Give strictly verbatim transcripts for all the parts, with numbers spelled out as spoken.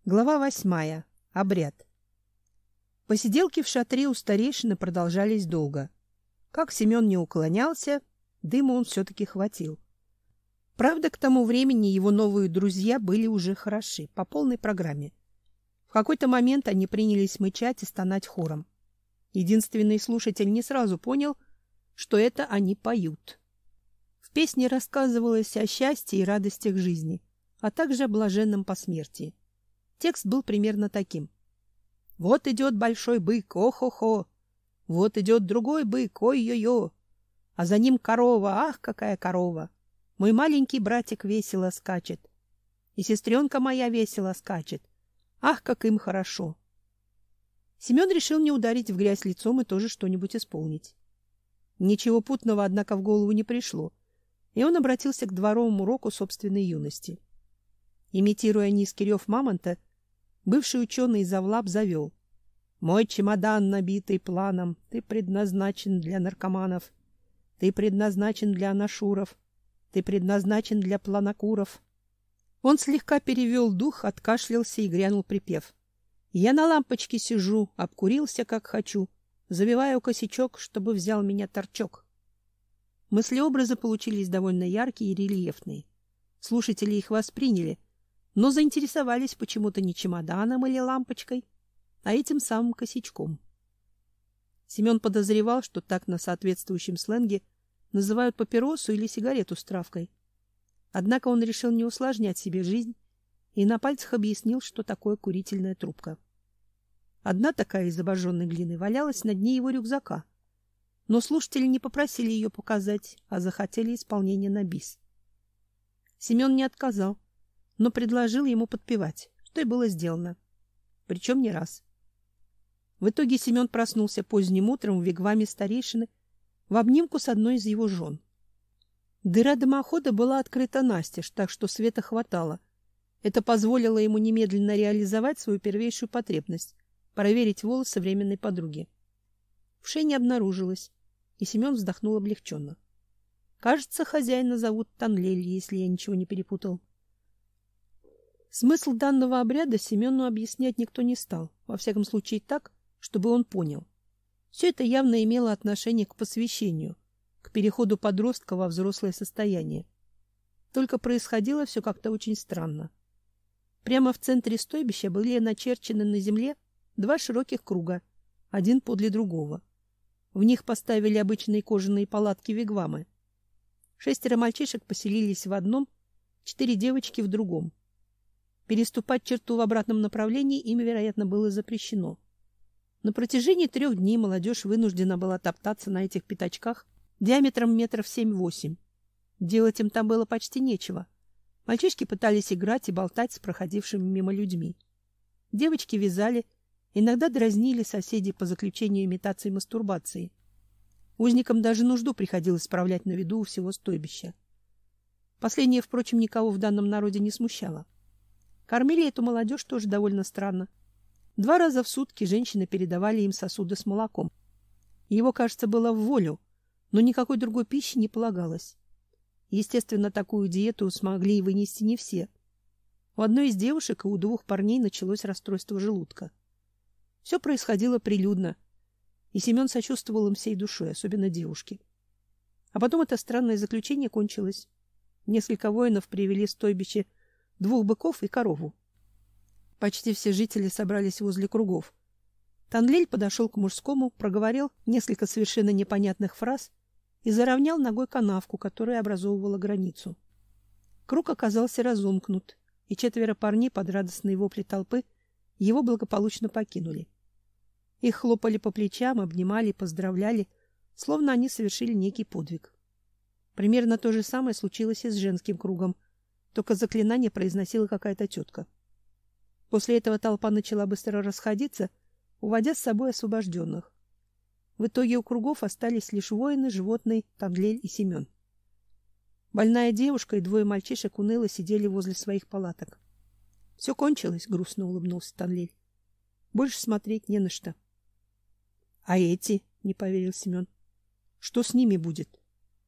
Глава восьмая. Обряд. Посиделки в шатре у старейшины продолжались долго. Как Семен не уклонялся, дыма он все-таки хватил. Правда, к тому времени его новые друзья были уже хороши, по полной программе. В какой-то момент они принялись мычать и стонать хором. Единственный слушатель не сразу понял, что это они поют. В песне рассказывалось о счастье и радостях жизни, а также о блаженном посмертии. Текст был примерно таким. Вот идет большой бык, о-хо-хо. Вот идет другой бык, ой-ё-ё. А за ним корова, ах, какая корова. Мой маленький братик весело скачет. И сестренка моя весело скачет. Ах, как им хорошо. Семен решил не ударить в грязь лицом и тоже что-нибудь исполнить. Ничего путного, однако, в голову не пришло, и он обратился к дворовому року собственной юности. Имитируя низкий рев мамонта, бывший ученый Завлап завел: «Мой чемодан, набитый планом, ты предназначен для наркоманов, ты предназначен для анашуров, ты предназначен для планокуров». Он слегка перевел дух, откашлялся и грянул припев. «Я на лампочке сижу, обкурился, как хочу, завиваю косячок, чтобы взял меня торчок». Мыслеобразы получились довольно яркие и рельефные. Слушатели их восприняли, но заинтересовались почему-то не чемоданом или лампочкой, а этим самым косячком. Семен подозревал, что так на соответствующем сленге называют папиросу или сигарету с травкой. Однако он решил не усложнять себе жизнь и на пальцах объяснил, что такое курительная трубка. Одна такая из обожженной глины валялась на дне его рюкзака, но слушатели не попросили ее показать, а захотели исполнения на бис. Семен не отказал, но предложил ему подпевать, что и было сделано. Причем не раз. В итоге Семен проснулся поздним утром в вигваме старейшины в обнимку с одной из его жен. Дыра дымохода была открыта настежь, так что света хватало. Это позволило ему немедленно реализовать свою первейшую потребность — проверить волосы временной подруги. Вшей не обнаружилось, и Семен вздохнул облегченно. Кажется, хозяина зовут Танлель, если я ничего не перепутал. Смысл данного обряда Семену объяснять никто не стал, во всяком случае так, чтобы он понял. Все это явно имело отношение к посвящению, к переходу подростка во взрослое состояние. Только происходило все как-то очень странно. Прямо в центре стойбища были начерчены на земле два широких круга, один подле другого. В них поставили обычные кожаные палатки-вигвамы. Шестеро мальчишек поселились в одном, четыре девочки в другом. Переступать черту в обратном направлении им, вероятно, было запрещено. На протяжении трех дней молодежь вынуждена была топтаться на этих пятачках диаметром метров семь-восемь. Делать им там было почти нечего. Мальчишки пытались играть и болтать с проходившими мимо людьми. Девочки вязали, иногда дразнили соседей по заключению имитации мастурбации. Узникам даже нужду приходилось справлять на виду у всего стойбища. Последнее, впрочем, никого в данном народе не смущало. Кормили эту молодежь тоже довольно странно. Два раза в сутки женщины передавали им сосуды с молоком. Его, кажется, было в волю, но никакой другой пищи не полагалось. Естественно, такую диету смогли вынести не все. У одной из девушек и у двух парней началось расстройство желудка. Все происходило прилюдно, и Семен сочувствовал им всей душой, особенно девушке. А потом это странное заключение кончилось. Несколько воинов привели в стойбище двух быков и корову. Почти все жители собрались возле кругов. Танлель подошел к мужскому, проговорил несколько совершенно непонятных фраз и заровнял ногой канавку, которая образовывала границу. Круг оказался разомкнут, и четверо парней под радостные вопли толпы его благополучно покинули. Их хлопали по плечам, обнимали, поздравляли, словно они совершили некий подвиг. Примерно то же самое случилось и с женским кругом, только заклинание произносила какая-то тетка. После этого толпа начала быстро расходиться, уводя с собой освобожденных. В итоге у кругов остались лишь воины, животные, Танлель и Семен. Больная девушка и двое мальчишек уныло сидели возле своих палаток. — Все кончилось, — грустно улыбнулся Танлель. — Больше смотреть не на что. — А эти? — не поверил Семен. — Что с ними будет?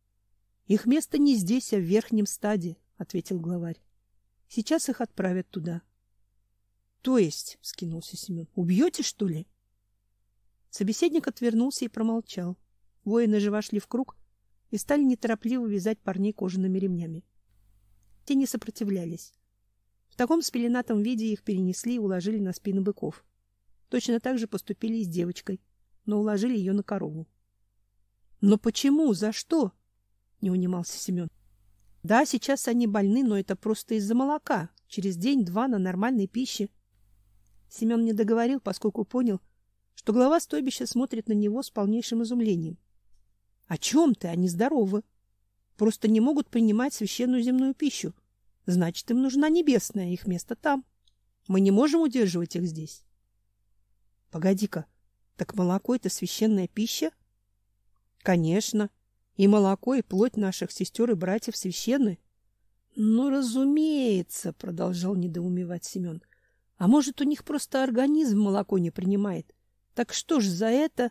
— Их место не здесь, а в верхнем стаде, — ответил главарь. — Сейчас их отправят туда. — То есть, — вскинулся Семен, — убьете, что ли? Собеседник отвернулся и промолчал. Воины же вошли в круг и стали неторопливо вязать парней кожаными ремнями. Те не сопротивлялись. В таком спеленатом виде их перенесли и уложили на спины быков. Точно так же поступили и с девочкой, но уложили ее на корову. — Но почему? За что? — не унимался Семен. — Да, сейчас они больны, но это просто из-за молока. Через день-два на нормальной пище. Семен не договорил, поскольку понял, что глава стойбища смотрит на него с полнейшим изумлением. — О чем ты? Они здоровы. Просто не могут принимать священную земную пищу. Значит, им нужна небесная, их место там. Мы не можем удерживать их здесь. — Погоди-ка, так молоко — это священная пища? — Конечно. И молоко, и плоть наших сестер и братьев священны. — Ну, разумеется, — продолжал недоумевать Семен. — А может, у них просто организм молоко не принимает? Так что ж за это...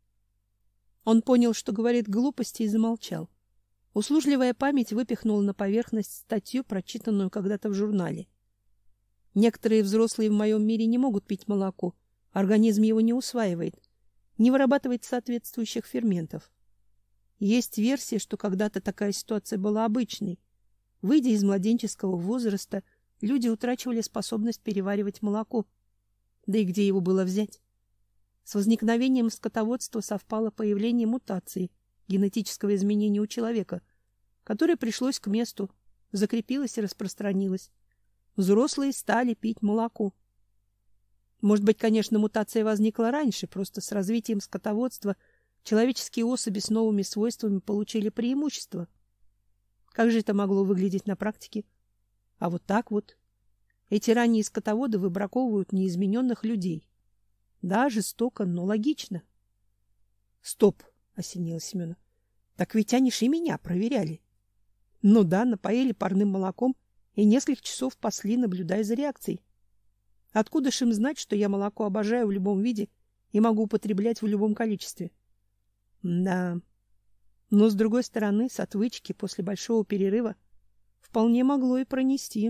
Он понял, что говорит глупости, и замолчал. Услужливая память выпихнула на поверхность статью, прочитанную когда-то в журнале. Некоторые взрослые в моем мире не могут пить молоко, организм его не усваивает, не вырабатывает соответствующих ферментов. Есть версия, что когда-то такая ситуация была обычной. Выйдя из младенческого возраста, люди утрачивали способность переваривать молоко. Да и где его было взять? С возникновением скотоводства совпало появление мутации, генетического изменения у человека, которое пришлось к месту, закрепилось и распространилось. Взрослые стали пить молоко. Может быть, конечно, мутация возникла раньше, просто с развитием скотоводства человеческие особи с новыми свойствами получили преимущество. Как же это могло выглядеть на практике? А вот так вот. Эти ранние скотоводы выбраковывают неизмененных людей. Да, жестоко, но логично. Стоп, осенило Семена. Так ведь они ж и меня проверяли. Ну да, напоили парным молоком и несколько часов пасли, наблюдая за реакцией. Откуда ж им знать, что я молоко обожаю в любом виде и могу употреблять в любом количестве? Да. Но, с другой стороны, с отвычки после большого перерыва вполне могло и пронести.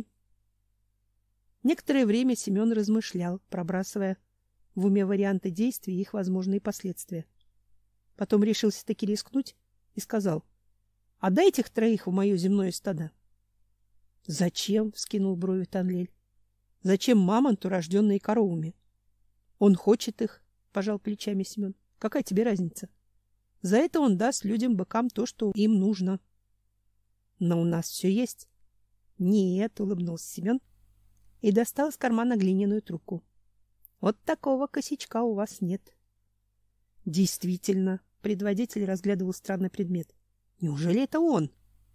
Некоторое время Семен размышлял, пробрасывая в уме варианты действий и их возможные последствия. Потом решился таки рискнуть и сказал: — А дай этих троих в мое земное стадо. — Зачем? — вскинул брови Танлель. — Зачем мамонту, рожденные коровами? — Он хочет их, — пожал плечами Семен. — Какая тебе разница? За это он даст людям-быкам то, что им нужно. — Но у нас все есть. — Нет, — улыбнулся Семен и достал из кармана глиняную трубку. — Вот такого косячка у вас нет. Действительно, предводитель разглядывал странный предмет. Неужели это он?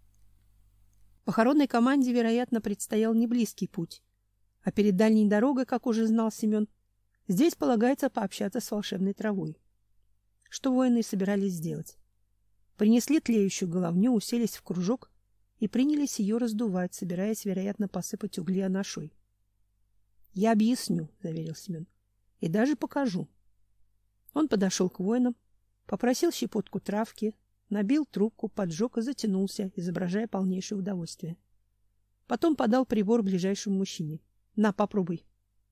Похоронной команде, вероятно, предстоял неблизкий путь. А перед дальней дорогой, как уже знал Семен, здесь полагается пообщаться с волшебной травой. Что воины и собирались сделать. Принесли тлеющую головню, уселись в кружок и принялись ее раздувать, собираясь, вероятно, посыпать угли анашой. — Я объясню, — заверил Семен, — и даже покажу. Он подошел к воинам, попросил щепотку травки, набил трубку, поджег и затянулся, изображая полнейшее удовольствие. Потом подал прибор ближайшему мужчине. — На, попробуй.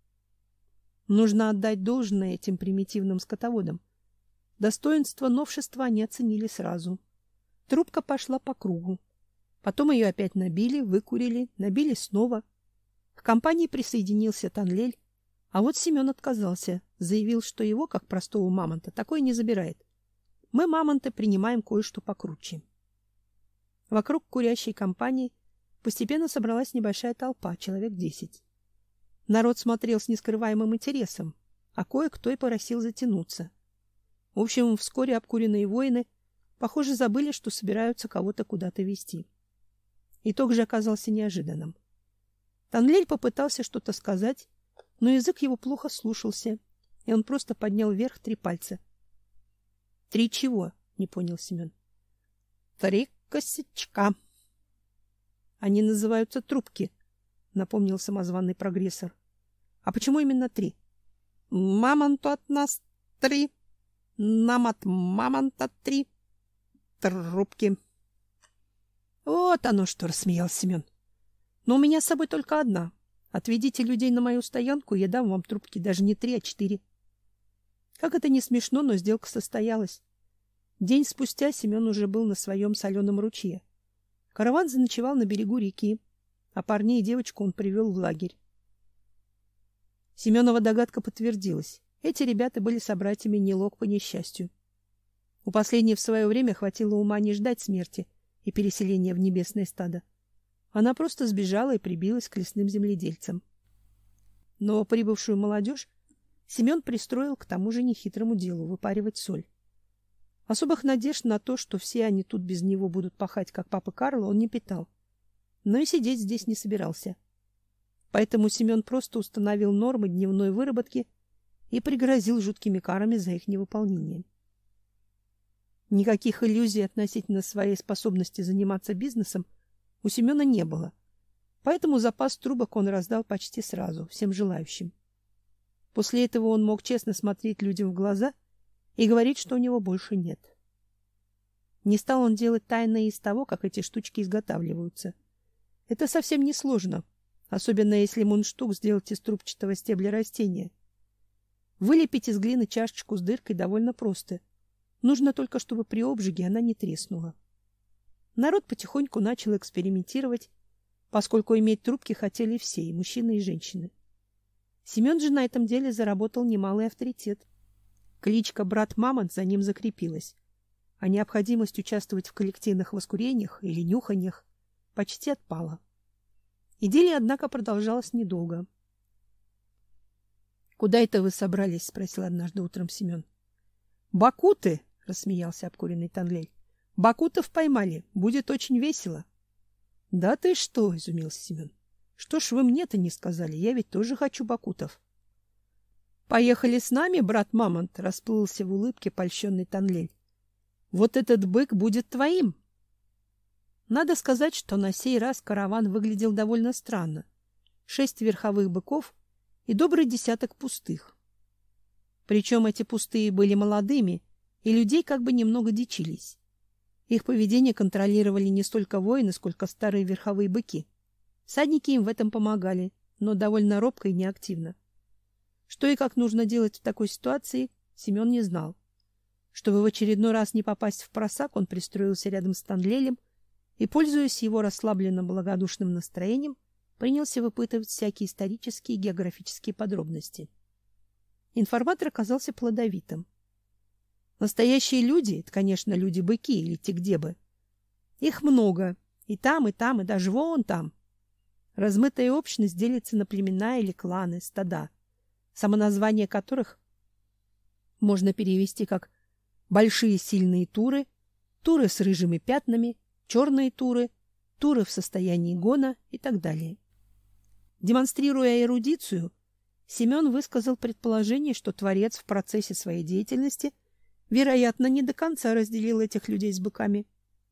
Нужно отдать должное этим примитивным скотоводам. Достоинство новшества они оценили сразу. Трубка пошла по кругу. Потом ее опять набили, выкурили, набили снова. К компании присоединился Танлель, а вот Семен отказался, заявил, что его, как простого мамонта, такое не забирает. Мы, мамонты, принимаем кое-что покруче. Вокруг курящей компании постепенно собралась небольшая толпа, человек десять. Народ смотрел с нескрываемым интересом, а кое-кто и просил затянуться. В общем, вскоре обкуренные воины, похоже, забыли, что собираются кого-то куда-то везти. Итог же оказался неожиданным. Танлель попытался что-то сказать, но язык его плохо слушался, и он просто поднял вверх три пальца. — Три чего? — не понял Семен. — Три косячка. — Они называются трубки, — напомнил самозваный прогрессор. — А почему именно три? — Мамонту от нас три. Нам от мамонта три. Трубки. — Вот оно что, — рассмеялся Семен. — Но у меня с собой только одна. Отведите людей на мою стоянку, я дам вам трубки, даже не три, а четыре. Как это не смешно, но сделка состоялась. День спустя Семен уже был на своем соленом ручье. Караван заночевал на берегу реки, а парней и девочку он привел в лагерь. Семенова догадка подтвердилась. Эти ребята были собратьями Нилок по несчастью. У последней в свое время хватило ума не ждать смерти и переселения в небесное стадо. Она просто сбежала и прибилась к лесным земледельцам. Но прибывшую молодежь Семен пристроил к тому же нехитрому делу — выпаривать соль. Особых надежд на то, что все они тут без него будут пахать, как папа Карло, он не питал. Но и сидеть здесь не собирался. Поэтому Семен просто установил нормы дневной выработки и пригрозил жуткими карами за их невыполнение. Никаких иллюзий относительно своей способности заниматься бизнесом у Семена не было, поэтому запас трубок он раздал почти сразу, всем желающим. После этого он мог честно смотреть людям в глаза и говорить, что у него больше нет. Не стал он делать тайное из того, как эти штучки изготавливаются. Это совсем не сложно, особенно если мундштук сделать из трубчатого стебля растения. Вылепить из глины чашечку с дыркой довольно просто. Нужно только, чтобы при обжиге она не треснула. Народ потихоньку начал экспериментировать, поскольку иметь трубки хотели все, и мужчины, и женщины. Семен же на этом деле заработал немалый авторитет. Кличка «Брат Мамонт» за ним закрепилась, а необходимость участвовать в коллективных воскурениях или нюханьях почти отпала. Идиллия, однако, продолжалась недолго. — Куда это вы собрались? — спросил однажды утром Семен. — Бакуты! — рассмеялся обкуренный Танлель. — Бакутов поймали. Будет очень весело. — Да ты что? — изумился Семен. — Что ж вы мне-то не сказали? Я ведь тоже хочу бакутов. — Поехали с нами, брат Мамонт, — расплылся в улыбке польщенный Танлель. — Вот этот бык будет твоим. Надо сказать, что на сей раз караван выглядел довольно странно. Шесть верховых быков и добрый десяток пустых. Причем эти пустые были молодыми, и людей как бы немного дичились. Их поведение контролировали не столько воины, сколько старые верховые быки. Всадники им в этом помогали, но довольно робко и неактивно. Что и как нужно делать в такой ситуации, Семен не знал. Чтобы в очередной раз не попасть в просак, он пристроился рядом с Танлелем и, пользуясь его расслабленным благодушным настроением, принялся выпытывать всякие исторические и географические подробности. Информатор оказался плодовитым. Настоящие люди — это, конечно, люди-быки или тигдебы. Их много, и там, и там, и даже вон там. Размытая общность делится на племена или кланы, стада, самоназвание которых можно перевести как большие сильные туры, туры с рыжими пятнами, черные туры, туры в состоянии гона и так далее. Демонстрируя эрудицию, Семен высказал предположение, что Творец в процессе своей деятельности, вероятно, не до конца разделил этих людей с быками.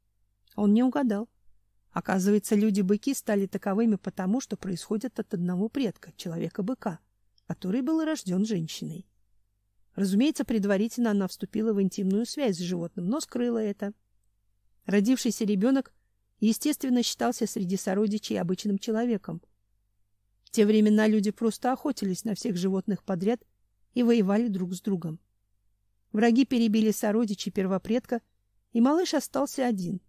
Он не угадал. Оказывается, люди-быки стали таковыми потому, что происходят от одного предка, человека-быка, который был рожден женщиной. Разумеется, предварительно она вступила в интимную связь с животным, но скрыла это. Родившийся ребенок, естественно, считался среди сородичей обычным человеком. В те времена люди просто охотились на всех животных подряд и воевали друг с другом. Враги перебили сородичей первопредка, и малыш остался один.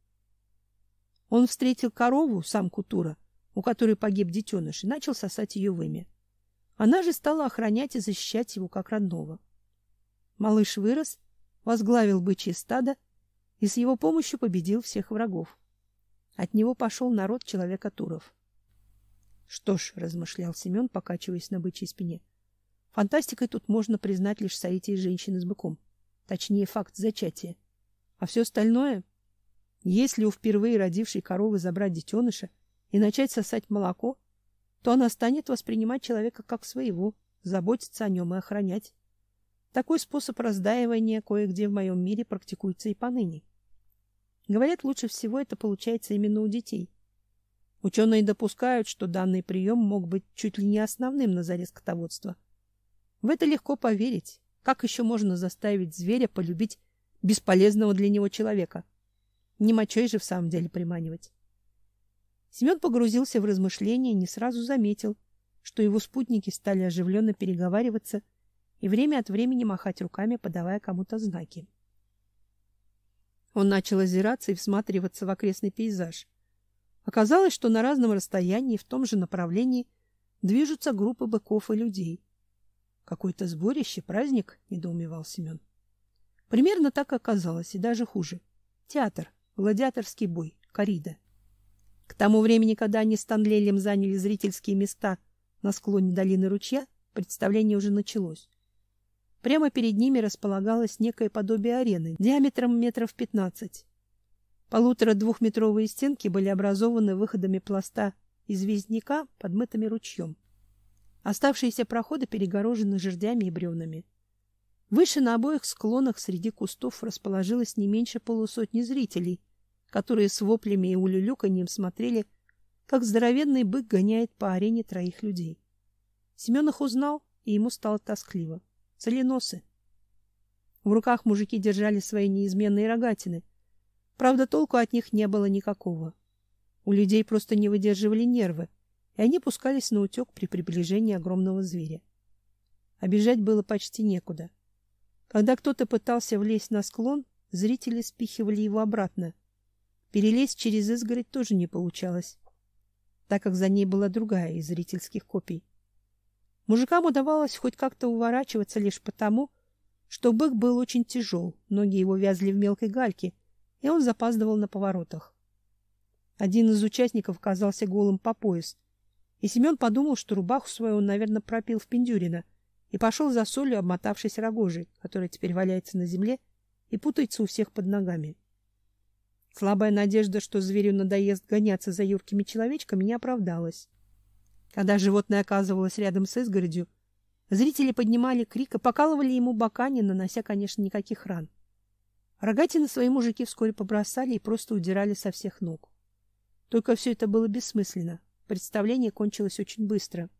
Он встретил корову, самку тура, у которой погиб детеныш, и начал сосать ее вымя. Она же стала охранять и защищать его как родного. Малыш вырос, возглавил бычье стадо и с его помощью победил всех врагов. От него пошел народ человека-туров. Что ж, размышлял Семен, покачиваясь на бычьей спине, фантастикой тут можно признать лишь соитие женщины с быком, точнее факт зачатия. А все остальное, если у впервые родившей коровы забрать детеныша и начать сосать молоко, то она станет воспринимать человека как своего, заботиться о нем и охранять. Такой способ раздаивания кое-где в моем мире практикуется и поныне. Говорят, лучше всего это получается именно у детей. Ученые допускают, что данный прием мог быть чуть ли не основным на заре скотоводства. В это легко поверить. Как еще можно заставить зверя полюбить бесполезного для него человека? Не мочой же в самом деле приманивать. Семен погрузился в размышления и не сразу заметил, что его спутники стали оживленно переговариваться и время от времени махать руками, подавая кому-то знаки. Он начал озираться и всматриваться в окрестный пейзаж. Оказалось, что на разном расстоянии в том же направлении движутся группы быков и людей. Какое-то сборище, праздник, недоумевал Семен. Примерно так оказалось, и даже хуже. Театр, гладиаторский бой, коррида. К тому времени, когда они с Танлелем заняли зрительские места на склоне долины ручья, представление уже началось. Прямо перед ними располагалось некое подобие арены диаметром метров пятнадцать. Полутора-двухметровые стенки были образованы выходами пласта известняка, подмытыми ручьем. Оставшиеся проходы перегорожены жердями и бревнами. Выше на обоих склонах среди кустов расположилось не меньше полусотни зрителей, которые с воплями и улюлюканьем смотрели, как здоровенный бык гоняет по арене троих людей. Семен их узнал, и ему стало тоскливо. Целеносы. В руках мужики держали свои неизменные рогатины. Правда, толку от них не было никакого. У людей просто не выдерживали нервы, и они пускались наутек при приближении огромного зверя. А бежать было почти некуда. Когда кто-то пытался влезть на склон, зрители спихивали его обратно. Перелезть через изгородь тоже не получалось, так как за ней была другая из зрительских копий. Мужикам удавалось хоть как-то уворачиваться лишь потому, что бык был очень тяжел, ноги его вязли в мелкой гальке, и он запаздывал на поворотах. Один из участников оказался голым по пояс, и Семен подумал, что рубаху свою он, наверное, пропил в Пиндюрино, и пошел за солью, обмотавшись рогожей, которая теперь валяется на земле и путается у всех под ногами. Слабая надежда, что зверю надоест гоняться за юркими человечками, не оправдалась. Когда животное оказывалось рядом с изгородью, зрители поднимали крик и покалывали ему бока, не нанося, конечно, никаких ран. Рогатины свои мужики вскоре побросали и просто удирали со всех ног. Только все это было бессмысленно. Представление кончилось очень быстро.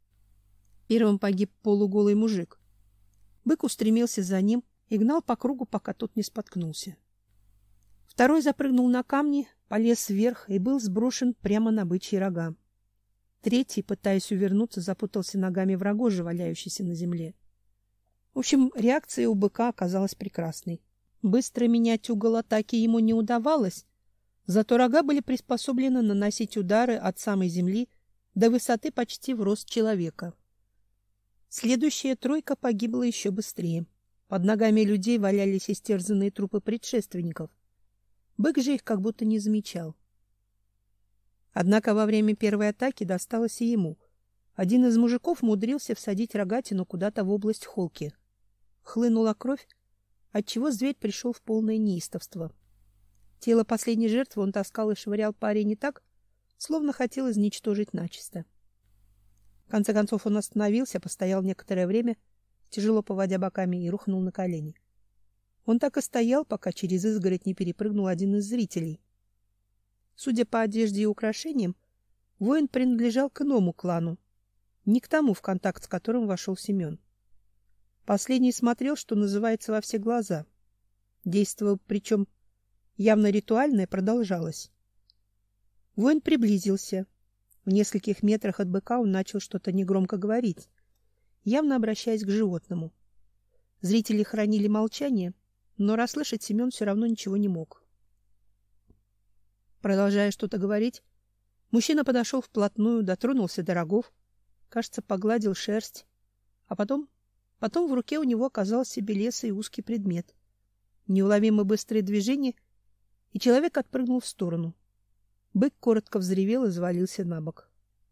Первым погиб полуголый мужик. Бык устремился за ним и гнал по кругу, пока тот не споткнулся. Второй запрыгнул на камни, полез вверх и был сброшен прямо на бычьи рога. Третий, пытаясь увернуться, запутался ногами в рогоже, валяющейся на земле. В общем, реакция у быка оказалась прекрасной. Быстро менять угол атаки ему не удавалось, зато рога были приспособлены наносить удары от самой земли до высоты почти в рост человека. Следующая тройка погибла еще быстрее. Под ногами людей валялись истерзанные трупы предшественников. Бык же их как будто не замечал. Однако во время первой атаки досталось и ему. Один из мужиков умудрился всадить рогатину куда-то в область холки. Хлынула кровь, отчего зверь пришел в полное неистовство. Тело последней жертвы он таскал и швырял по арене так, словно хотел изничтожить начисто. В конце концов он остановился, постоял некоторое время, тяжело поводя боками, и рухнул на колени. Он так и стоял, пока через изгородь не перепрыгнул один из зрителей. Судя по одежде и украшениям, воин принадлежал к иному клану, не к тому, в контакт с которым вошел Семен. Последний смотрел, что называется, во все глаза. Действие, причем явно ритуальное, продолжалось. Воин приблизился. В нескольких метрах от быка он начал что-то негромко говорить, явно обращаясь к животному. Зрители хранили молчание, но расслышать Семен все равно ничего не мог. Продолжая что-то говорить, мужчина подошел вплотную, дотронулся до рогов, кажется, погладил шерсть, а потом, потом в руке у него оказался белесый узкий предмет. Неуловимо быстрые движения, и человек отпрыгнул в сторону. Бык коротко взревел и завалился на бок.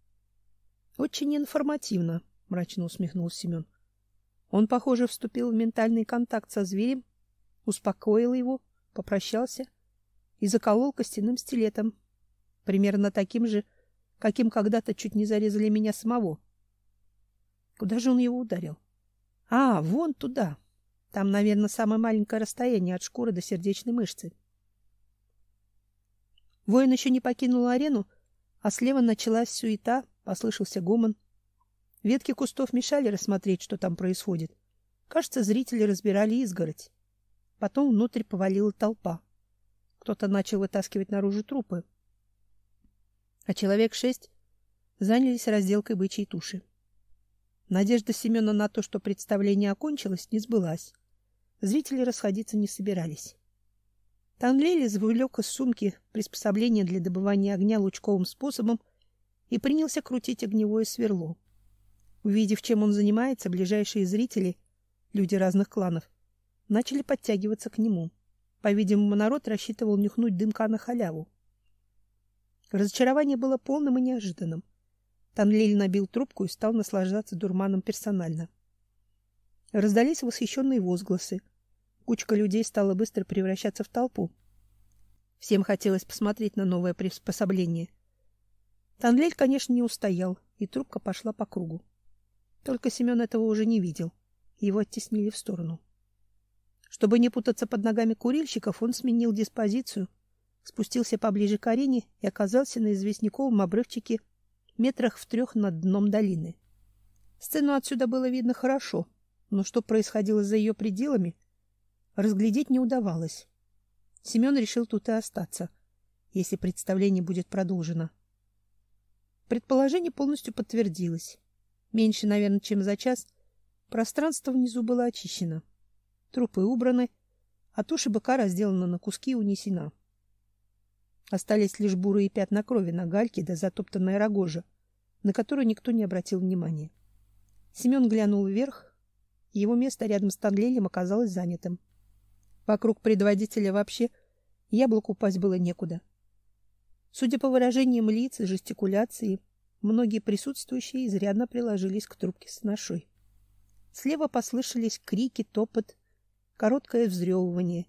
Очень информативно, мрачно усмехнулся Семен. Он, похоже, вступил в ментальный контакт со зверем, успокоил его, попрощался и заколол костяным стилетом, примерно таким же, каким когда-то чуть не зарезали меня самого. Куда же он его ударил? А, вон туда. Там, наверное, самое маленькое расстояние от шкуры до сердечной мышцы. Воин еще не покинул арену, а слева началась суета, послышался гомон. Ветки кустов мешали рассмотреть, что там происходит. Кажется, зрители разбирали изгородь. Потом внутрь повалила толпа. Кто-то начал вытаскивать наружу трупы. А человек шесть занялись разделкой бычьей туши. Надежда Семена на то, что представление окончилось, не сбылась. Зрители расходиться не собирались. Танлель извлек из сумки приспособление для добывания огня лучковым способом и принялся крутить огневое сверло. Увидев, чем он занимается, ближайшие зрители, люди разных кланов, начали подтягиваться к нему. По-видимому, народ рассчитывал нюхнуть дымка на халяву. Разочарование было полным и неожиданным. Танлель набил трубку и стал наслаждаться дурманом персонально. Раздались восхищенные возгласы. Кучка людей стала быстро превращаться в толпу. Всем хотелось посмотреть на новое приспособление. Танлель, конечно, не устоял, и трубка пошла по кругу. Только Семен этого уже не видел. Его оттеснили в сторону. Чтобы не путаться под ногами курильщиков, он сменил диспозицию, спустился поближе к арене и оказался на известняковом обрывчике метрах в трех над дном долины. Сцену отсюда было видно хорошо, но что происходило за ее пределами, разглядеть не удавалось. Семен решил тут и остаться, если представление будет продолжено. Предположение полностью подтвердилось. Меньше, наверное, чем за час пространство внизу было очищено. Трупы убраны, а туша быка разделана на куски и унесена. Остались лишь бурые пятна крови на гальке да затоптанная рогожа, на которую никто не обратил внимания. Семен глянул вверх, и его место рядом с Танлелем оказалось занятым. Вокруг предводителя вообще яблоку упасть было некуда. Судя по выражениям лиц и жестикуляции, многие присутствующие изрядно приложились к трубке с ношой. Слева послышались крики, топот, короткое взрёвывание.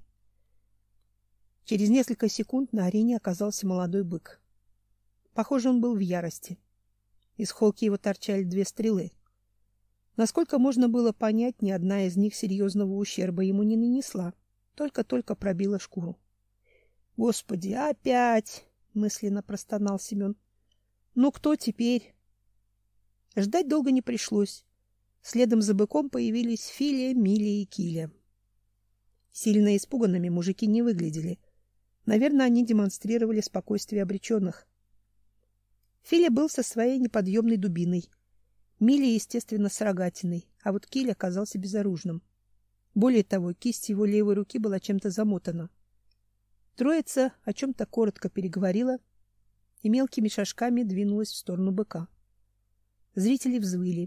Через несколько секунд на арене оказался молодой бык. Похоже, он был в ярости. Из холки его торчали две стрелы. Насколько можно было понять, ни одна из них серьезного ущерба ему не нанесла, только-только пробила шкуру. Господи, опять, мысленно простонал Семен. Ну кто теперь? Ждать долго не пришлось. Следом за быком появились Филя, Миля и Киля. Сильно испуганными мужики не выглядели. Наверное, они демонстрировали спокойствие обреченных. Филя был со своей неподъемной дубиной. Миля, естественно, с рогатиной, а вот Киль оказался безоружным. Более того, кисть его левой руки была чем-то замотана. Троица о чем-то коротко переговорила и мелкими шажками двинулась в сторону быка. Зрители взвыли.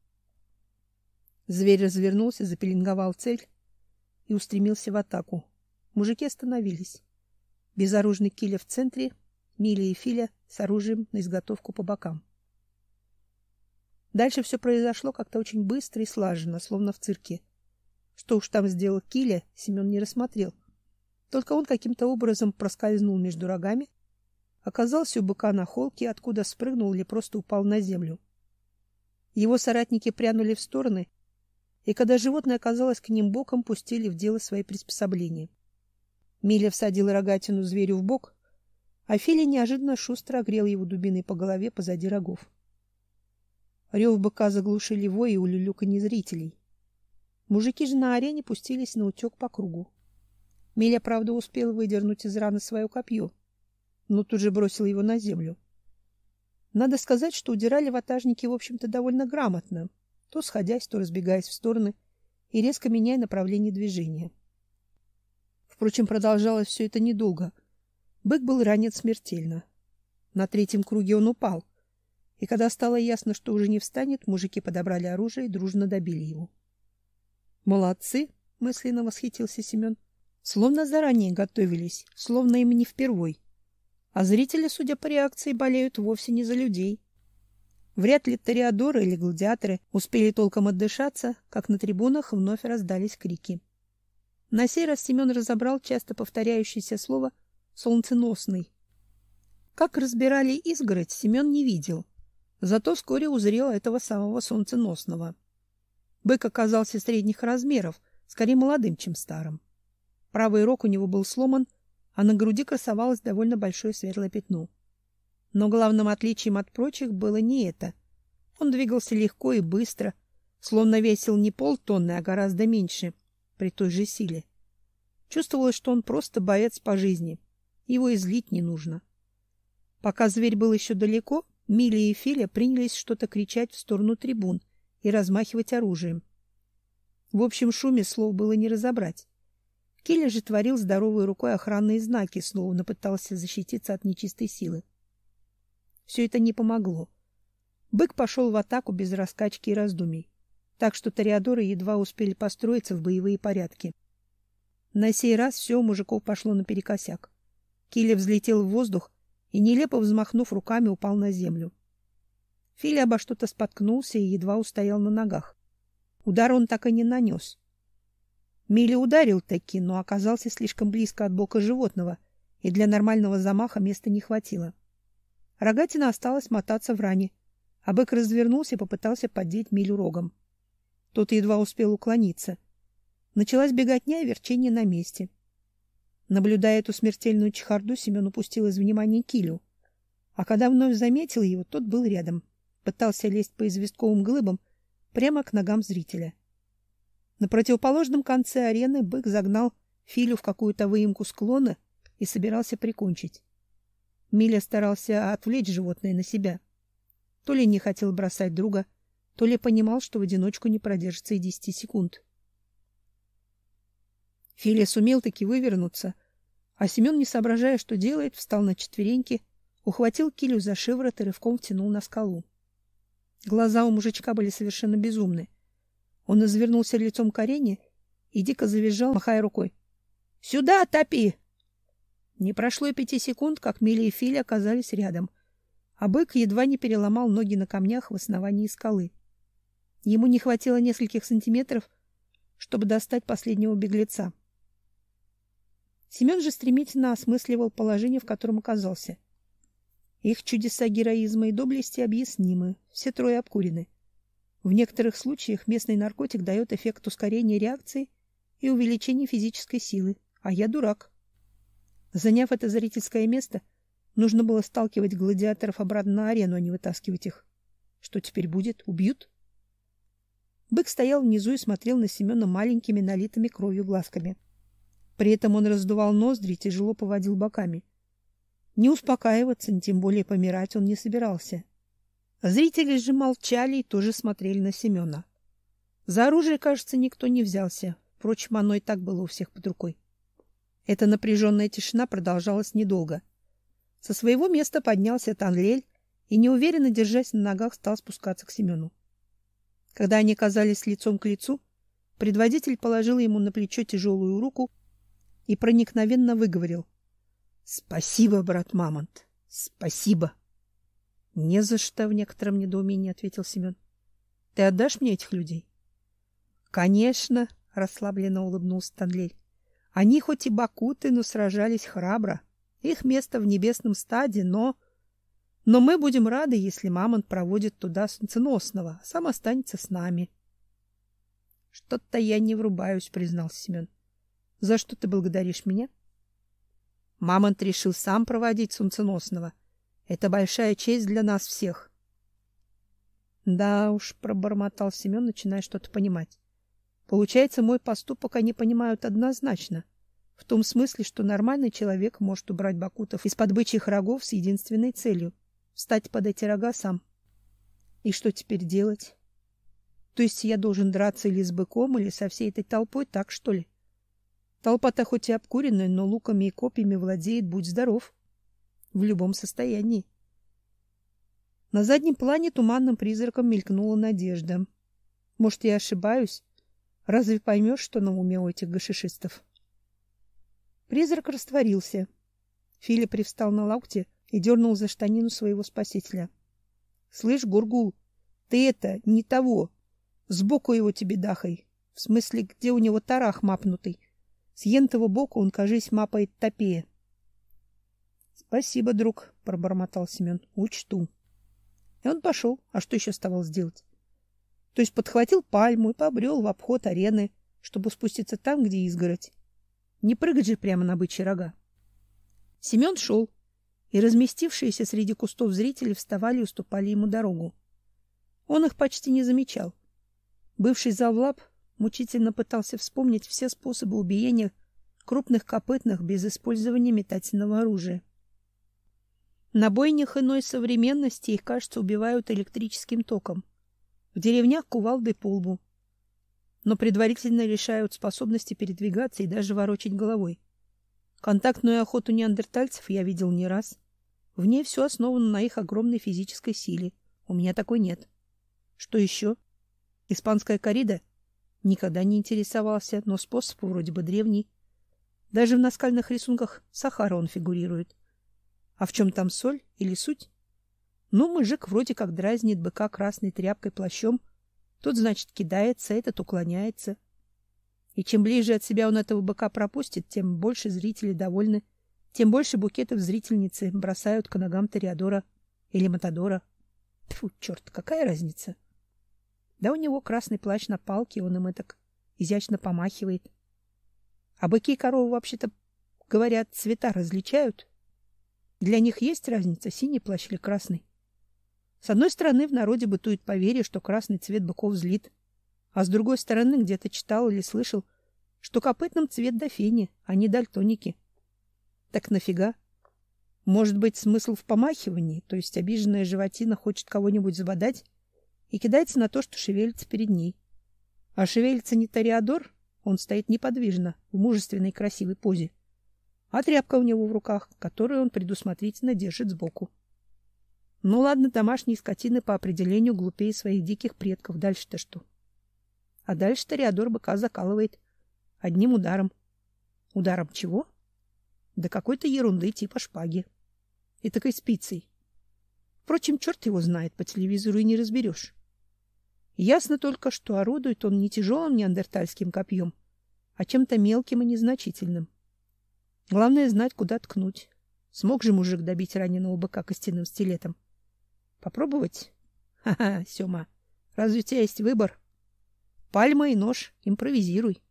Зверь развернулся, запеленговал цель и устремился в атаку. Мужики остановились. Безоружный Киля в центре, Миля и Филя с оружием на изготовку по бокам. Дальше все произошло как-то очень быстро и слаженно, словно в цирке. Что уж там сделал Киля, Семен не рассмотрел. Только он каким-то образом проскользнул между рогами, оказался у быка на холке, откуда спрыгнул или просто упал на землю. Его соратники прянули в стороны, и когда животное оказалось к ним боком, пустили в дело свои приспособления. Миля всадил рогатину зверю в бок, а Филя неожиданно шустро огрел его дубиной по голове позади рогов. Рев быка заглушили вой и улюлюканье зрителей. Мужики же на арене пустились наутек по кругу. Миля, правда, успел выдернуть из раны свое копье, но тут же бросил его на землю. Надо сказать, что удирали ватажники, в общем-то, довольно грамотно, то сходясь, то разбегаясь в стороны и резко меняя направление движения. Впрочем, продолжалось все это недолго. Бык был ранен смертельно. На третьем круге он упал, и когда стало ясно, что уже не встанет, мужики подобрали оружие и дружно добили его. Молодцы, мысленно восхитился Семен. Словно заранее готовились, словно им не впервой. А зрители, судя по реакции, болеют вовсе не за людей. Вряд ли тореадоры или гладиаторы успели толком отдышаться, как на трибунах вновь раздались крики. На сей раз Семен разобрал часто повторяющееся слово «солнценосный». Как разбирали изгородь, Семен не видел, зато вскоре узрел этого самого солнценосного. Бык оказался средних размеров, скорее молодым, чем старым. Правый рог у него был сломан, а на груди красовалось довольно большое светлое пятно. Но главным отличием от прочих было не это. Он двигался легко и быстро, словно весил не полтонны, а гораздо меньше, при той же силе. Чувствовалось, что он просто боец по жизни. Его и злить не нужно. Пока зверь был еще далеко, Миля и Филя принялись что-то кричать в сторону трибун и размахивать оружием. В общем шуме слов было не разобрать. Килли же творил здоровой рукой охранные знаки, словно пытался защититься от нечистой силы. Все это не помогло. Бык пошел в атаку без раскачки и раздумий, так что тореадоры едва успели построиться в боевые порядки. На сей раз все у мужиков пошло наперекосяк. Килли взлетел в воздух и, нелепо взмахнув руками, упал на землю. Фили обо что-то споткнулся и едва устоял на ногах. Удар он так и не нанес. Милли ударил таки, но оказался слишком близко от бока животного, и для нормального замаха места не хватило. Рогатина осталась мотаться в ране, а бык развернулся и попытался поддеть Милю рогом. Тот едва успел уклониться. Началась беготня и верчение на месте. Наблюдая эту смертельную чехарду, Семен упустил из внимания Килю. А когда вновь заметил его, тот был рядом. Пытался лезть по известковым глыбам прямо к ногам зрителя. На противоположном конце арены бык загнал Филю в какую-то выемку склона и собирался прикончить. Миля старался отвлечь животное на себя. То ли не хотел бросать друга, то ли понимал, что в одиночку не продержится и десяти секунд. Филя сумел таки вывернуться, а Семен, не соображая, что делает, встал на четвереньки, ухватил Килю за шиворот и рывком втянул на скалу. Глаза у мужичка были совершенно безумны. Он извернулся лицом к арене и дико завизжал, махая рукой. «Сюда, топи!» Не прошло и пяти секунд, как Миля и Филя оказались рядом, а бык едва не переломал ноги на камнях в основании скалы. Ему не хватило нескольких сантиметров, чтобы достать последнего беглеца. Семен же стремительно осмысливал положение, в котором оказался. Их чудеса героизма и доблести объяснимы, все трое обкурены. В некоторых случаях местный наркотик дает эффект ускорения реакции и увеличения физической силы, а я дурак. Заняв это зрительское место, нужно было сталкивать гладиаторов обратно на арену, а не вытаскивать их. Что теперь будет? Убьют? Бык стоял внизу и смотрел на Семена маленькими налитыми кровью глазками. При этом он раздувал ноздри и тяжело поводил боками. Не успокаиваться, тем более помирать он не собирался. Зрители же молчали и тоже смотрели на Семена. За оружие, кажется, никто не взялся. Впрочем, оно и так было у всех под рукой. Эта напряженная тишина продолжалась недолго. Со своего места поднялся Танлель и, неуверенно держась на ногах, стал спускаться к Семену. Когда они оказались лицом к лицу, предводитель положил ему на плечо тяжелую руку и проникновенно выговорил: «Спасибо, брат Мамонт, спасибо». «Не за что», — в некотором недоумении ответил Семен. «Ты отдашь мне этих людей?» «Конечно», — расслабленно улыбнулся Танлель. «Они хоть и бакуты, но сражались храбро. Их место в небесном стаде, но... Но мы будем рады, если Мамонт проводит туда Солнценосного, а сам останется с нами». «Что-то я не врубаюсь», — признался Семен. «За что ты благодаришь меня?» «Мамонт решил сам проводить Солнценосного. Это большая честь для нас всех». «Да уж», — пробормотал Семен, начиная что-то понимать. «Получается, мой поступок они понимают однозначно. В том смысле, что нормальный человек может убрать бакутов из-под бычьих рогов с единственной целью — встать под эти рога сам. И что теперь делать? То есть я должен драться или с быком, или со всей этой толпой, так что ли? Толпа-то хоть и обкуренная, но луками и копьями владеет, будь здоров. В любом состоянии». На заднем плане туманным призраком мелькнула надежда. Может, я ошибаюсь? Разве поймешь, что на уме у этих гашишистов? Призрак растворился. Филя привстал на локте и дернул за штанину своего спасителя. — Слышь, Гургул, ты это, не того. Сбоку его тебе дахай. В смысле, где у него тарах мапнутый. С ентого боку он, кажись, мапает топея. — Спасибо, друг, — пробормотал Семен. — Учту. И он пошел. А что еще оставалось делать? То есть подхватил пальму и побрел в обход арены, чтобы спуститься там, где изгородь. Не прыгать же прямо на бычьи рога. Семен шел, и разместившиеся среди кустов зрители вставали и уступали ему дорогу. Он их почти не замечал. Бывший завлап мучительно пытался вспомнить все способы убиения крупных копытных без использования метательного оружия. На бойнях иной современности их, кажется, убивают электрическим током. В деревнях кувалдой по лбу. Но предварительно лишают способности передвигаться и даже ворочать головой. Контактную охоту неандертальцев я видел не раз. В ней все основано на их огромной физической силе. У меня такой нет. Что еще? Испанская коррида? Никогда не интересовался, но способ вроде бы древний. Даже в наскальных рисунках Сахара он фигурирует. А в чем там соль или суть? Ну, мужик вроде как дразнит быка красной тряпкой плащом. Тот, значит, кидается, этот уклоняется. И чем ближе от себя он этого быка пропустит, тем больше зрители довольны, тем больше букетов зрительницы бросают к ногам Тореадора или Матадора. Тьфу, черт, какая разница? Да у него красный плащ на палке, он им этак изящно помахивает. А быки и коровы, вообще-то, говорят, цвета различают. Для них есть разница, синий плащ или красный. С одной стороны, в народе бытует поверье, что красный цвет быков злит, а с другой стороны, где-то читал или слышал, что копытным цвет до фени, а не дальтоники. Так нафига? Может быть, смысл в помахивании, то есть обиженная животина хочет кого-нибудь забодать и кидается на то, что шевелится перед ней. А шевелится не Тореадор, он стоит неподвижно, в мужественной красивой позе, а тряпка у него в руках, которую он предусмотрительно держит сбоку. Ну ладно, домашние скотины по определению глупее своих диких предков. Дальше-то что? А дальше Тореадор быка закалывает одним ударом. Ударом чего? Да какой-то ерунды типа шпаги. И такой спицей. Впрочем, черт его знает, по телевизору и не разберешь. Ясно только, что орудует он не тяжелым неандертальским копьем, а чем-то мелким и незначительным. Главное знать, куда ткнуть. Смог же мужик добить раненого быка костяным стилетом? Попробовать? Ха-ха, Сёма, разве у тебя есть выбор? Пальма и нож, импровизируй.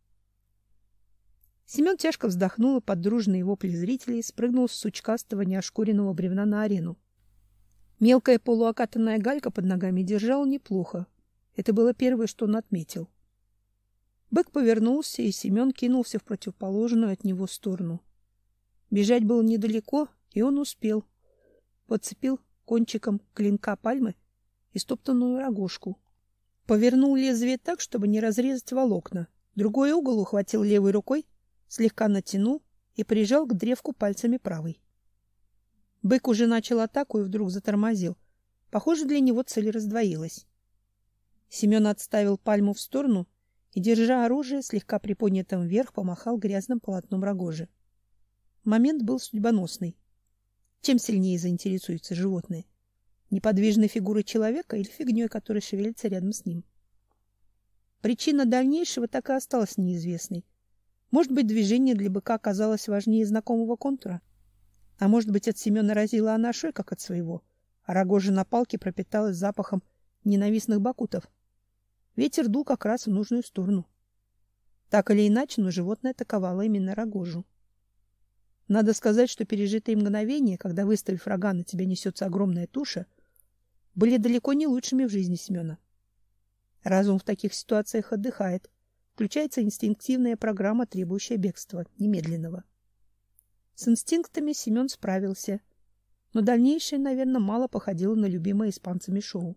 Семен тяжко вздохнул и под дружные вопли зрителей спрыгнул с сучкастого неошкуренного бревна на арену. Мелкая полуокатанная галька под ногами держала неплохо. Это было первое, что он отметил. Бык повернулся, и Семен кинулся в противоположную от него сторону. Бежать было недалеко, и он успел. Подцепил кончиком клинка пальмы истоптанную рогожку. Повернул лезвие так, чтобы не разрезать волокна. Другой угол ухватил левой рукой, слегка натянул и прижал к древку пальцами правой. Бык уже начал атаку и вдруг затормозил. Похоже, для него цель раздвоилась. Семен отставил пальму в сторону и, держа оружие, слегка приподнятым вверх, помахал грязным полотном рогожи. Момент был судьбоносный. Чем сильнее заинтересуется животное? Неподвижной фигурой человека или фигней, которая шевелится рядом с ним? Причина дальнейшего так и осталась неизвестной. Может быть, движение для быка оказалось важнее знакомого контура? А может быть, от Семена разило анашой, как от своего, а рогожа на палке пропиталась запахом ненавистных бакутов. Ветер дул как раз в нужную сторону. Так или иначе, но животное атаковало именно рогожу. Надо сказать, что пережитые мгновения, когда, выставив рога, на тебя несется огромная туша, были далеко не лучшими в жизни Семена. Разум в таких ситуациях отдыхает. Включается инстинктивная программа, требующая бегства, немедленного. С инстинктами Семен справился, но дальнейшее, наверное, мало походило на любимое испанцами шоу.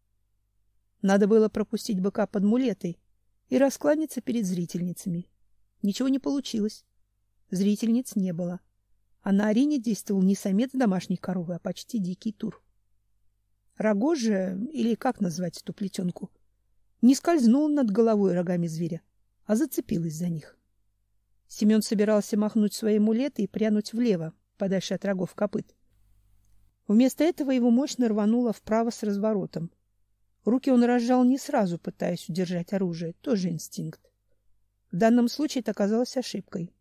Надо было пропустить быка под мулетой и раскланяться перед зрительницами. Ничего не получилось. Зрительниц не было. А на арене действовал не самец домашней коровы, а почти дикий тур. Рогожа, или как назвать эту плетенку, не скользнула над головой рогами зверя, а зацепилась за них. Семен собирался махнуть своей мулетой и прянуть влево, подальше от рогов копыт. Вместо этого его мощно рвануло вправо с разворотом. Руки он разжал не сразу, пытаясь удержать оружие, тоже инстинкт. В данном случае это оказалось ошибкой.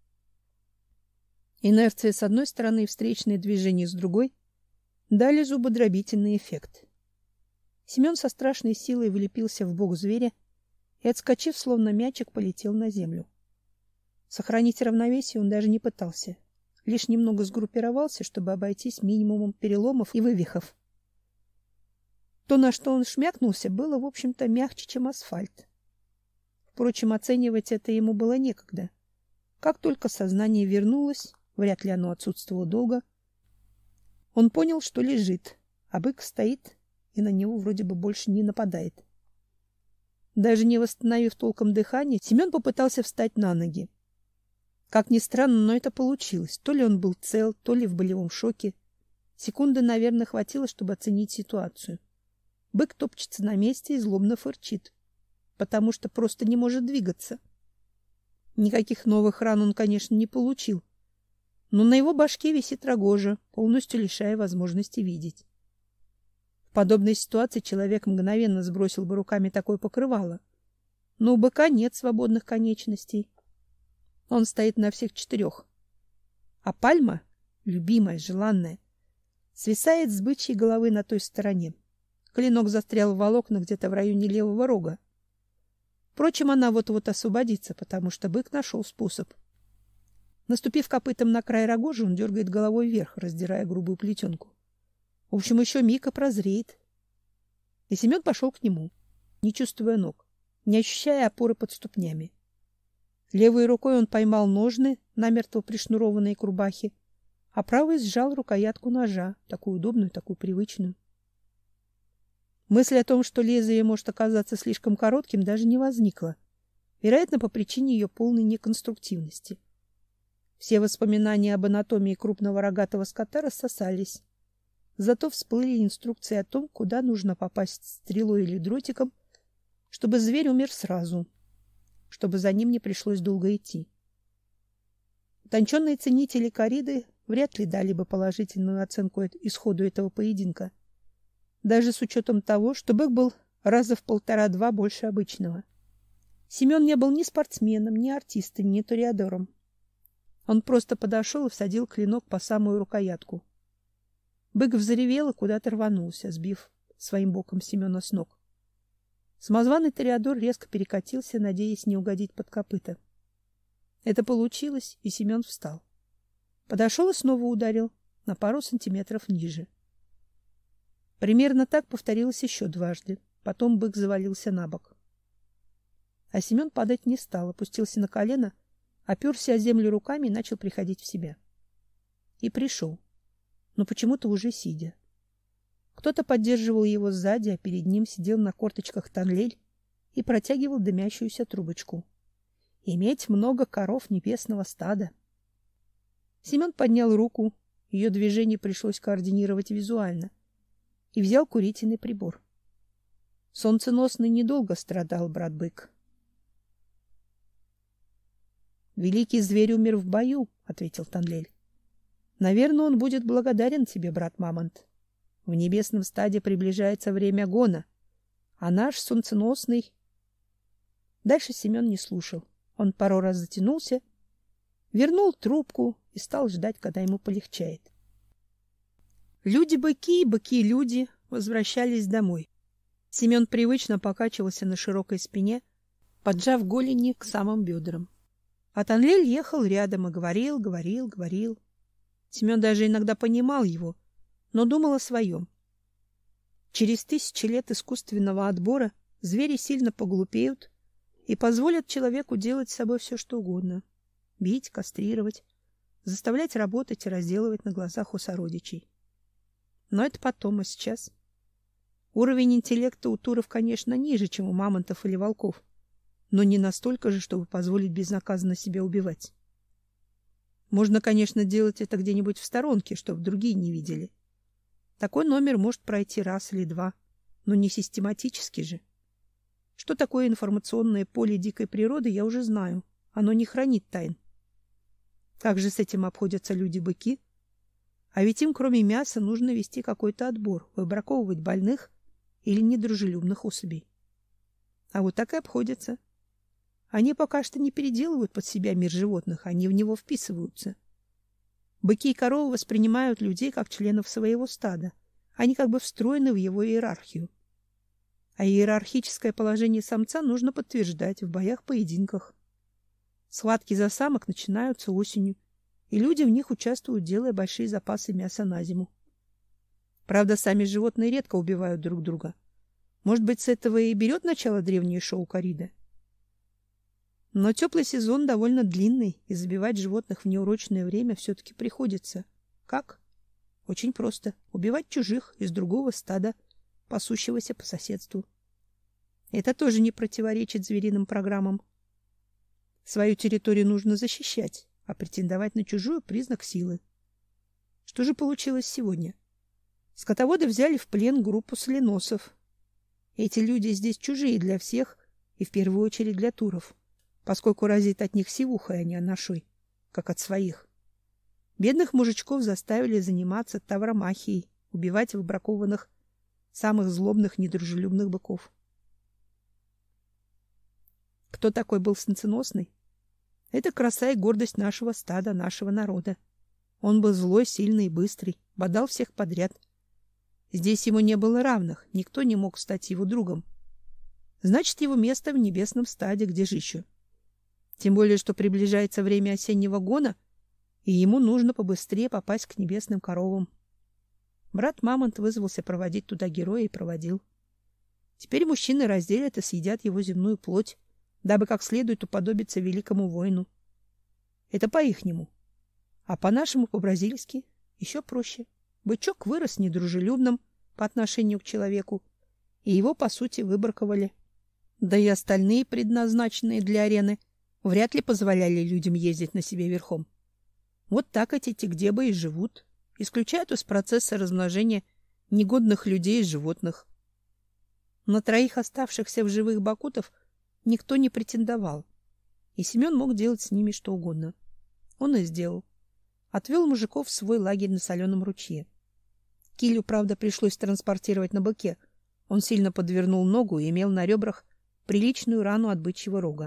Инерция с одной стороны и встречные движения с другой дали зубодробительный эффект. Семен со страшной силой влепился в бок зверя и, отскочив, словно мячик, полетел на землю. Сохранить равновесие он даже не пытался, лишь немного сгруппировался, чтобы обойтись минимумом переломов и вывихов. То, на что он шмякнулся, было, в общем-то, мягче, чем асфальт. Впрочем, оценивать это ему было некогда. Как только сознание вернулось, вряд ли оно отсутствовало долго, он понял, что лежит, а бык стоит и на него вроде бы больше не нападает. Даже не восстановив толком дыхание, Семен попытался встать на ноги. Как ни странно, но это получилось. То ли он был цел, то ли в болевом шоке. Секунды, наверное, хватило, чтобы оценить ситуацию. Бык топчется на месте и злобно фырчит, потому что просто не может двигаться. Никаких новых ран он, конечно, не получил, но на его башке висит рогожа, полностью лишая возможности видеть. В подобной ситуации человек мгновенно сбросил бы руками такое покрывало, но у быка нет свободных конечностей. Он стоит на всех четырех. А пальма, любимая, желанная, свисает с бычьей головы на той стороне. Клинок застрял в волокнах где-то в районе левого рога. Впрочем, она вот-вот освободится, потому что бык нашел способ. Наступив копытом на край рогожи, он дергает головой вверх, раздирая грубую плетенку. В общем, еще миг и прозреет. И Семен пошел к нему, не чувствуя ног, не ощущая опоры под ступнями. Левой рукой он поймал ножны, намертво пришнурованные к рубахе, а правой сжал рукоятку ножа, такую удобную, такую привычную. Мысль о том, что лезвие может оказаться слишком коротким, даже не возникла, вероятно, по причине ее полной неконструктивности. Все воспоминания об анатомии крупного рогатого скота рассосались. Зато всплыли инструкции о том, куда нужно попасть стрелой или дротиком, чтобы зверь умер сразу, чтобы за ним не пришлось долго идти. Утонченные ценители кориды вряд ли дали бы положительную оценку исходу этого поединка, даже с учетом того, что бык был раза в полтора-два больше обычного. Семен не был ни спортсменом, ни артистом, ни тореадором. Он просто подошел и всадил клинок по самую рукоятку. Бык взревел и куда-то рванулся, сбив своим боком Семена с ног. Самозваный тореадор резко перекатился, надеясь не угодить под копыта. Это получилось, и Семен встал. Подошел и снова ударил на пару сантиметров ниже. Примерно так повторилось еще дважды. Потом бык завалился на бок. А Семен падать не стал, опустился на колено, оперся о землю руками и начал приходить в себя. И пришел, но почему-то уже сидя. Кто-то поддерживал его сзади, а перед ним сидел на корточках Танлель и протягивал дымящуюся трубочку. Иметь много коров небесного стада. Семен поднял руку, ее движение пришлось координировать визуально, и взял курительный прибор. Солнценосный недолго страдал, брат-бык. Великий зверь умер в бою, ответил Танлель. Наверное, он будет благодарен тебе, брат Мамонт. В небесном стаде приближается время гона, а наш солнценосный... Дальше Семен не слушал. Он пару раз затянулся, вернул трубку и стал ждать, когда ему полегчает. Люди-быки, быки-люди возвращались домой. Семен привычно покачивался на широкой спине, поджав голени к самым бедрам. А Танлель ехал рядом и говорил, говорил, говорил. Семен даже иногда понимал его, но думал о своем. Через тысячи лет искусственного отбора звери сильно поглупеют и позволят человеку делать с собой все, что угодно. Бить, кастрировать, заставлять работать и разделывать на глазах у сородичей. Но это потом, а сейчас. Уровень интеллекта у туров, конечно, ниже, чем у мамонтов или волков, но не настолько же, чтобы позволить безнаказанно себя убивать. Можно, конечно, делать это где-нибудь в сторонке, чтобы другие не видели. Такой номер может пройти раз или два, но не систематически же. Что такое информационное поле дикой природы, я уже знаю. Оно не хранит тайн. Как же с этим обходятся люди-быки? А ведь им, кроме мяса, нужно вести какой-то отбор, выбраковывать больных или недружелюбных особей. А вот так и обходятся. Они пока что не переделывают под себя мир животных, они в него вписываются. Быки и коровы воспринимают людей как членов своего стада. Они как бы встроены в его иерархию. А иерархическое положение самца нужно подтверждать в боях-поединках. Схватки за самок начинаются осенью, и люди в них участвуют, делая большие запасы мяса на зиму. Правда, сами животные редко убивают друг друга. Может быть, с этого и берет начало древнее шоу коррида. Но теплый сезон довольно длинный, и забивать животных в неурочное время все-таки приходится. Как? Очень просто. Убивать чужих из другого стада, пасущегося по соседству. Это тоже не противоречит звериным программам. Свою территорию нужно защищать, а претендовать на чужую — признак силы. Что же получилось сегодня? Скотоводы взяли в плен группу соленосов. Эти люди здесь чужие для всех и в первую очередь для туров, поскольку разит от них сивухой, а не анашой, как от своих. Бедных мужичков заставили заниматься тавромахией, убивать выбракованных, самых злобных, недружелюбных быков. Кто такой был станценосный? Это краса и гордость нашего стада, нашего народа. Он был злой, сильный и быстрый, бодал всех подряд. Здесь ему не было равных, никто не мог стать его другом. Значит, его место в небесном стаде, где же еще? Тем более, что приближается время осеннего гона, и ему нужно побыстрее попасть к небесным коровам. Брат Мамонт вызвался проводить туда героя и проводил. Теперь мужчины разделят и съедят его земную плоть, дабы как следует уподобиться великому воину. Это по-ихнему. А по-нашему, по-бразильски, еще проще. Бычок вырос недружелюбным по отношению к человеку, и его, по сути, выбраковали. Да и остальные, предназначенные для арены, вряд ли позволяли людям ездить на себе верхом. Вот так эти тигдебы и живут, исключают из процесса размножения негодных людей и животных. На троих оставшихся в живых бакутов никто не претендовал, и Семен мог делать с ними что угодно. Он и сделал. Отвел мужиков в свой лагерь на соленом ручье. Килю, правда, пришлось транспортировать на быке. Он сильно подвернул ногу и имел на ребрах приличную рану от бычьего рога.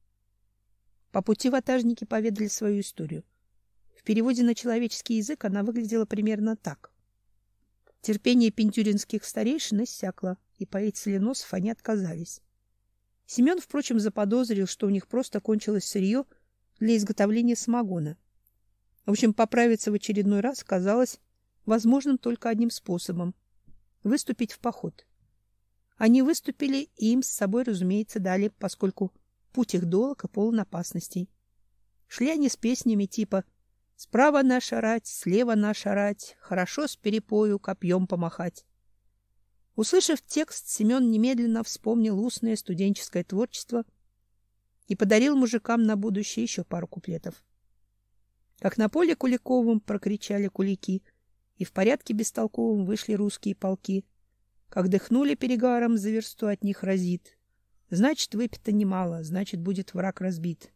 По пути ватажники поведали свою историю. В переводе на человеческий язык она выглядела примерно так. Терпение пентюринских старейшин иссякло, и поить соленосов они отказались. Семен, впрочем, заподозрил, что у них просто кончилось сырье для изготовления самогона. В общем, поправиться в очередной раз казалось возможным только одним способом — выступить в поход. Они выступили, и им с собой, разумеется, дали, поскольку путь их долг и полон опасностей. Шли они с песнями типа «Справа наша рать, слева наша рать, хорошо с перепою копьем помахать». Услышав текст, Семен немедленно вспомнил устное студенческое творчество и подарил мужикам на будущее еще пару куплетов. Как на поле Куликовым прокричали кулики, и в порядке бестолковом вышли русские полки. Как дыхнули перегаром, за версту от них разит. Значит, выпито немало, значит, будет враг разбит.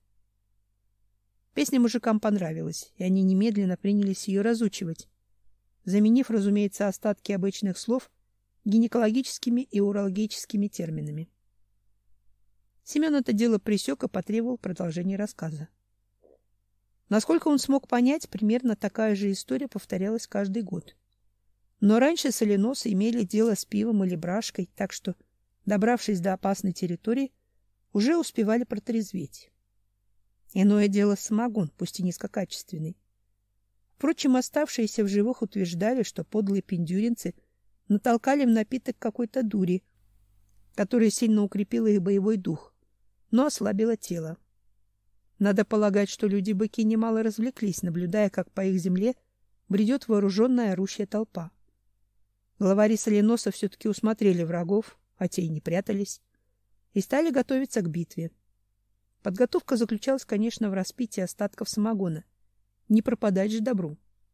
Песня мужикам понравилась, и они немедленно принялись ее разучивать, заменив, разумеется, остатки обычных слов гинекологическими и урологическими терминами. Семен это дело пресек и потребовал продолжения рассказа. Насколько он смог понять, примерно такая же история повторялась каждый год. Но раньше соленосы имели дело с пивом или брашкой, так что, добравшись до опасной территории, уже успевали протрезветь. Иное дело самогон, пусть и низкокачественный. Впрочем, оставшиеся в живых утверждали, что подлые пендюринцы натолкали в напиток какой-то дури, которая сильно укрепила их боевой дух, но ослабила тело. Надо полагать, что люди-быки немало развлеклись, наблюдая, как по их земле бредет вооруженная орущая толпа. Главари соленосов все-таки усмотрели врагов, а те и не прятались, и стали готовиться к битве. Подготовка заключалась, конечно, в распитии остатков самогона. Не пропадать же добру.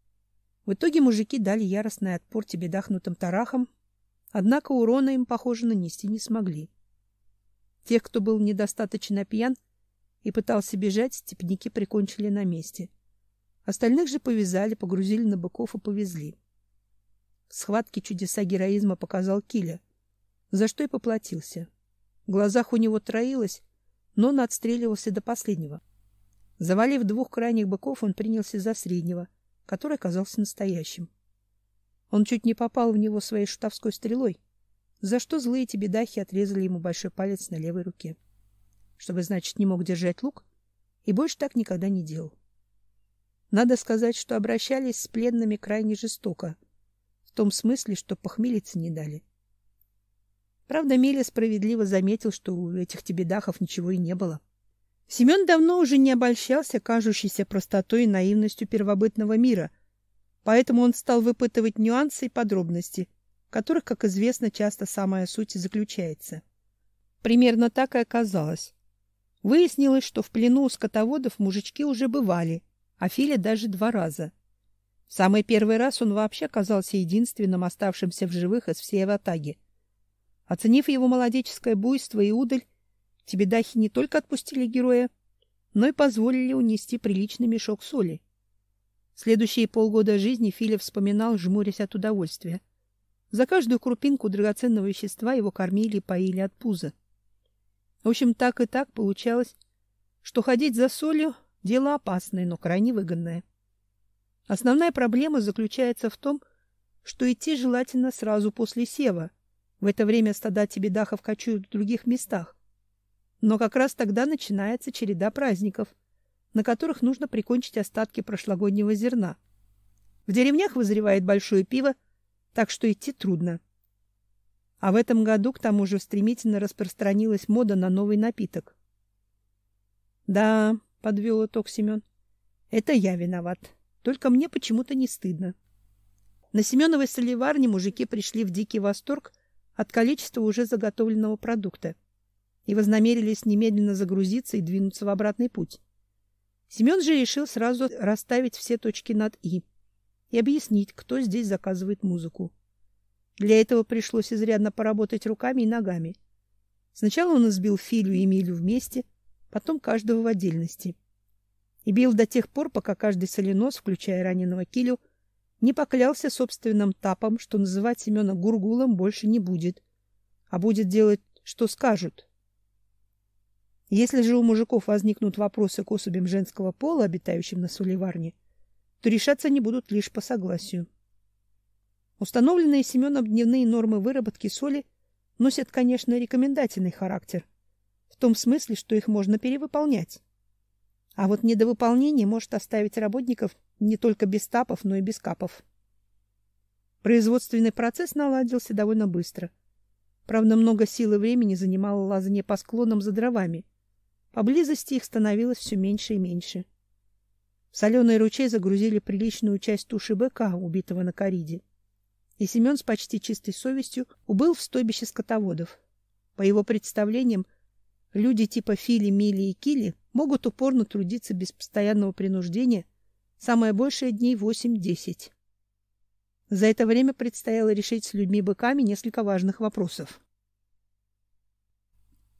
В итоге мужики дали яростный отпор тебедахнутым тарахам, однако урона им, похоже, нанести не смогли. Тех, кто был недостаточно пьян и пытался бежать, степняки прикончили на месте. Остальных же повязали, погрузили на быков и повезли. В схватке чудеса героизма показал Киля, за что и поплатился. В глазах у него троилось, но он отстреливался до последнего. Завалив двух крайних быков, он принялся за среднего, который оказался настоящим. Он чуть не попал в него своей шутовской стрелой, за что злые тебедахи отрезали ему большой палец на левой руке, чтобы, значит, не мог держать лук, и больше так никогда не делал. Надо сказать, что обращались с пленными крайне жестоко, в том смысле, что похмелиться не дали. Правда, Миля справедливо заметил, что у этих тебедахов ничего и не было. Семен давно уже не обольщался кажущейся простотой и наивностью первобытного мира, поэтому он стал выпытывать нюансы и подробности, в которых, как известно, часто самая суть и заключается. Примерно так и оказалось. Выяснилось, что в плену у скотоводов мужички уже бывали, а Филя даже два раза. В самый первый раз он вообще оказался единственным оставшимся в живых из всей ватаги. Оценив его молодеческое буйство и удаль, тибидахи не только отпустили героя, но и позволили унести приличный мешок соли. Следующие полгода жизни Филя вспоминал, жмурясь от удовольствия. За каждую крупинку драгоценного вещества его кормили и поили от пуза. В общем, так и так получалось, что ходить за солью – дело опасное, но крайне выгодное. Основная проблема заключается в том, что идти желательно сразу после сева. В это время стада тибидахов кочуют в других местах. Но как раз тогда начинается череда праздников, на которых нужно прикончить остатки прошлогоднего зерна. В деревнях вызревает большое пиво, так что идти трудно. А в этом году, к тому же, стремительно распространилась мода на новый напиток. — Да, — подвел итог Семен, — это я виноват. Только мне почему-то не стыдно. На Семеновой солеварне мужики пришли в дикий восторг от количества уже заготовленного продукта и вознамерились немедленно загрузиться и двинуться в обратный путь. Семен же решил сразу расставить все точки над «и» и объяснить, кто здесь заказывает музыку. Для этого пришлось изрядно поработать руками и ногами. Сначала он избил Филю и Эмилю вместе, потом каждого в отдельности. И бил до тех пор, пока каждый соленос, включая раненого Килю, не поклялся собственным тапом, что называть Семена Гургулом больше не будет, а будет делать, что скажут. Если же у мужиков возникнут вопросы к особям женского пола, обитающим на солеварне, то решаться они будут лишь по согласию. Установленные Семеном дневные нормы выработки соли носят, конечно, рекомендательный характер, в том смысле, что их можно перевыполнять. А вот недовыполнение может оставить работников не только без тапов, но и без капов. Производственный процесс наладился довольно быстро. Правда, много сил и времени занимало лазание по склонам за дровами. Поблизости их становилось все меньше и меньше. В соленый ручей загрузили приличную часть туши быка, убитого на кориде. И Семен с почти чистой совестью убыл в стойбище скотоводов. По его представлениям, люди типа Фили, Мили и Кили могут упорно трудиться без постоянного принуждения самое большее дней восемь-десять. За это время предстояло решить с людьми-быками несколько важных вопросов.